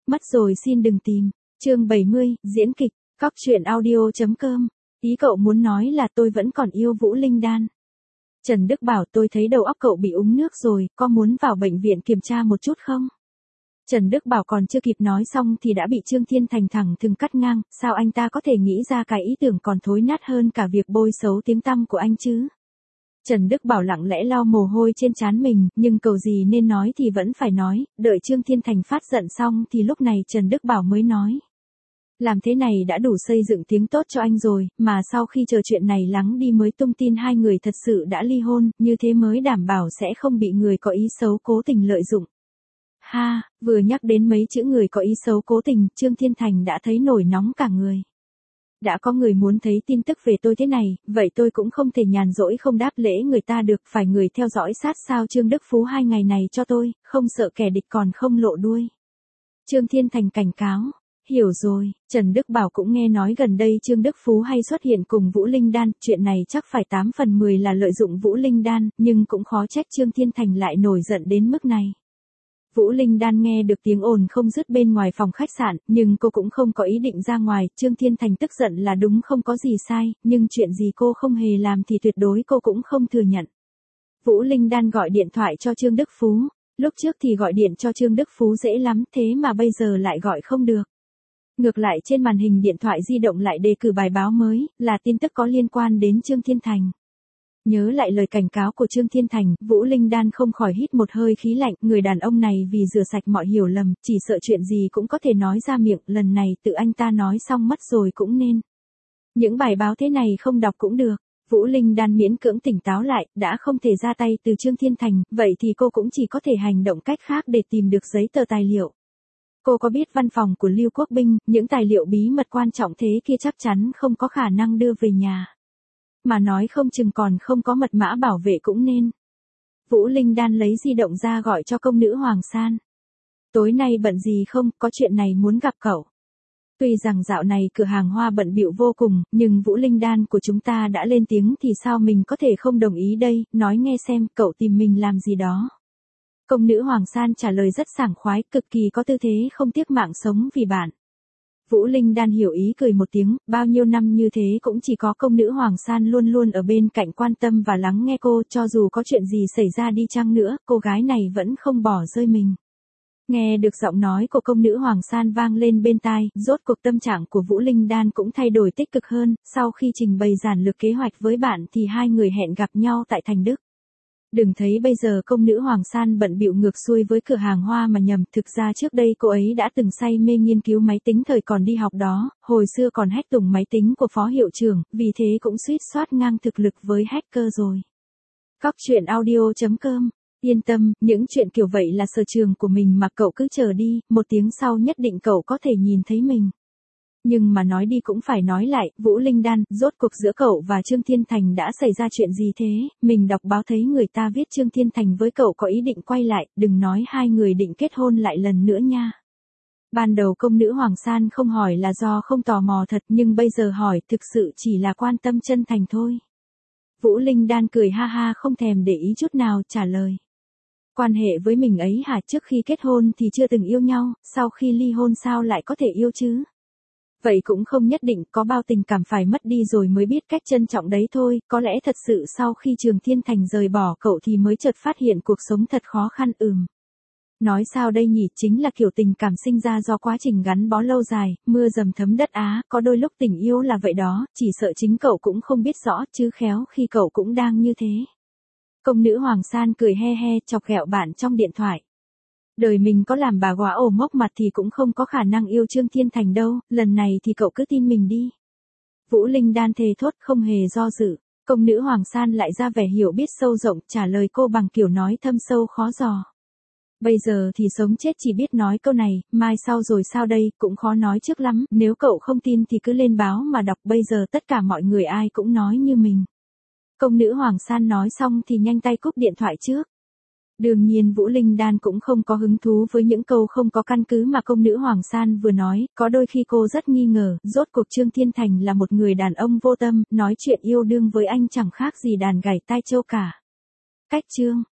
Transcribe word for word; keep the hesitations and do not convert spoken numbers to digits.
Mất rồi xin đừng tìm. Chương bảy mươi, diễn kịch, cóc truyện audio chấm com. Ý cậu muốn nói là tôi vẫn còn yêu Vũ Linh Đan. Trần Đức bảo tôi thấy đầu óc cậu bị úng nước rồi, có muốn vào bệnh viện kiểm tra một chút không? Trần Đức bảo còn chưa kịp nói xong thì đã bị Trương Thiên Thành thẳng thừng cắt ngang, sao anh ta có thể nghĩ ra cái ý tưởng còn thối nát hơn cả việc bôi xấu tiếng tăm của anh chứ? Trần Đức bảo lặng lẽ lau mồ hôi trên trán mình, nhưng cầu gì nên nói thì vẫn phải nói, đợi Trương Thiên Thành phát giận xong thì lúc này Trần Đức bảo mới nói. Làm thế này đã đủ xây dựng tiếng tốt cho anh rồi, mà sau khi chờ chuyện này lắng đi mới tung tin hai người thật sự đã ly hôn, như thế mới đảm bảo sẽ không bị người có ý xấu cố tình lợi dụng. Ha, vừa nhắc đến mấy chữ người có ý xấu cố tình, Trương Thiên Thành đã thấy nổi nóng cả người. Đã có người muốn thấy tin tức về tôi thế này, vậy tôi cũng không thể nhàn rỗi không đáp lễ người ta được, phải người theo dõi sát sao Trương Đức Phú hai ngày này cho tôi, không sợ kẻ địch còn không lộ đuôi. Trương Thiên Thành cảnh cáo. Hiểu rồi, Trần Đức bảo cũng nghe nói gần đây Trương Đức Phú hay xuất hiện cùng Vũ Linh Đan, chuyện này chắc phải tám phần mười là lợi dụng Vũ Linh Đan, nhưng cũng khó trách Trương Thiên Thành lại nổi giận đến mức này. Vũ Linh Đan nghe được tiếng ồn không dứt bên ngoài phòng khách sạn, nhưng cô cũng không có ý định ra ngoài, Trương Thiên Thành tức giận là đúng không có gì sai, nhưng chuyện gì cô không hề làm thì tuyệt đối cô cũng không thừa nhận. Vũ Linh Đan gọi điện thoại cho Trương Đức Phú, lúc trước thì gọi điện cho Trương Đức Phú dễ lắm, thế mà bây giờ lại gọi không được. Ngược lại trên màn hình điện thoại di động lại đề cử bài báo mới, là tin tức có liên quan đến Trương Thiên Thành. Nhớ lại lời cảnh cáo của Trương Thiên Thành, Vũ Linh Đan không khỏi hít một hơi khí lạnh, người đàn ông này vì rửa sạch mọi hiểu lầm, chỉ sợ chuyện gì cũng có thể nói ra miệng, lần này tự anh ta nói xong mất rồi cũng nên. Những bài báo thế này không đọc cũng được. Vũ Linh Đan miễn cưỡng tỉnh táo lại, đã không thể ra tay từ Trương Thiên Thành, vậy thì cô cũng chỉ có thể hành động cách khác để tìm được giấy tờ tài liệu. Cô có biết văn phòng của Lưu Quốc Binh, những tài liệu bí mật quan trọng thế kia chắc chắn không có khả năng đưa về nhà. Mà nói không chừng còn không có mật mã bảo vệ cũng nên. Vũ Linh Đan lấy di động ra gọi cho công nữ Hoàng San. Tối nay bận gì không, có chuyện này muốn gặp cậu. Tuy rằng dạo này cửa hàng hoa bận bịu vô cùng, nhưng Vũ Linh Đan của chúng ta đã lên tiếng thì sao mình có thể không đồng ý đây, nói nghe xem cậu tìm mình làm gì đó. Công nữ Hoàng San trả lời rất sảng khoái, cực kỳ có tư thế không tiếc mạng sống vì bạn. Vũ Linh Đan hiểu ý cười một tiếng, bao nhiêu năm như thế cũng chỉ có công nữ Hoàng San luôn luôn ở bên cạnh quan tâm và lắng nghe cô, cho dù có chuyện gì xảy ra đi chăng nữa, cô gái này vẫn không bỏ rơi mình. Nghe được giọng nói của công nữ Hoàng San vang lên bên tai, rốt cuộc tâm trạng của Vũ Linh Đan cũng thay đổi tích cực hơn, sau khi trình bày giản lược kế hoạch với bạn thì hai người hẹn gặp nhau tại Thành Đức. Đừng thấy bây giờ công nữ Hoàng San bận bịu ngược xuôi với cửa hàng hoa mà nhầm, thực ra trước đây cô ấy đã từng say mê nghiên cứu máy tính thời còn đi học đó, hồi xưa còn hack tùng máy tính của phó hiệu trưởng, vì thế cũng suýt soát ngang thực lực với hacker rồi. Cóc truyện audio chấm com. Yên tâm, những chuyện kiểu vậy là sở trường của mình mà cậu cứ chờ đi, một tiếng sau nhất định cậu có thể nhìn thấy mình. Nhưng mà nói đi cũng phải nói lại, Vũ Linh Đan, rốt cuộc giữa cậu và Trương Thiên Thành đã xảy ra chuyện gì thế? Mình đọc báo thấy người ta viết Trương Thiên Thành với cậu có ý định quay lại, đừng nói hai người định kết hôn lại lần nữa nha. Ban đầu công nữ Hoàng San không hỏi là do không tò mò thật, nhưng bây giờ hỏi thực sự chỉ là quan tâm chân thành thôi. Vũ Linh Đan cười ha ha không thèm để ý chút nào, trả lời. Quan hệ với mình ấy hả, trước khi kết hôn thì chưa từng yêu nhau, sau khi ly hôn sao lại có thể yêu chứ? Vậy cũng không nhất định, có bao tình cảm phải mất đi rồi mới biết cách trân trọng đấy thôi, có lẽ thật sự sau khi Trương Thiên Thành rời bỏ cậu thì mới chợt phát hiện cuộc sống thật khó khăn ừm. Nói sao đây nhỉ, chính là kiểu tình cảm sinh ra do quá trình gắn bó lâu dài, mưa dầm thấm đất Á, có đôi lúc tình yêu là vậy đó, chỉ sợ chính cậu cũng không biết rõ, chứ khéo khi cậu cũng đang như thế. Công nữ Hoàng San cười he he chọc ghẹo bạn trong điện thoại. Đời mình có làm bà góa ổ mốc mặt thì cũng không có khả năng yêu Trương Thiên Thành đâu, lần này thì cậu cứ tin mình đi. Vũ Linh Đan thề thốt không hề do dự, công nữ Hoàng San lại ra vẻ hiểu biết sâu rộng, trả lời cô bằng kiểu nói thâm sâu khó dò. Bây giờ thì sống chết chỉ biết nói câu này, mai sau rồi sao đây, cũng khó nói trước lắm, nếu cậu không tin thì cứ lên báo mà đọc, bây giờ tất cả mọi người ai cũng nói như mình. Công nữ Hoàng San nói xong thì nhanh tay cúp điện thoại trước. Đương nhiên Vũ Linh Đan cũng không có hứng thú với những câu không có căn cứ mà công nữ Hoàng San vừa nói, có đôi khi cô rất nghi ngờ, rốt cuộc Trương Thiên Thành là một người đàn ông vô tâm, nói chuyện yêu đương với anh chẳng khác gì đàn gảy tai trâu cả. Cách chương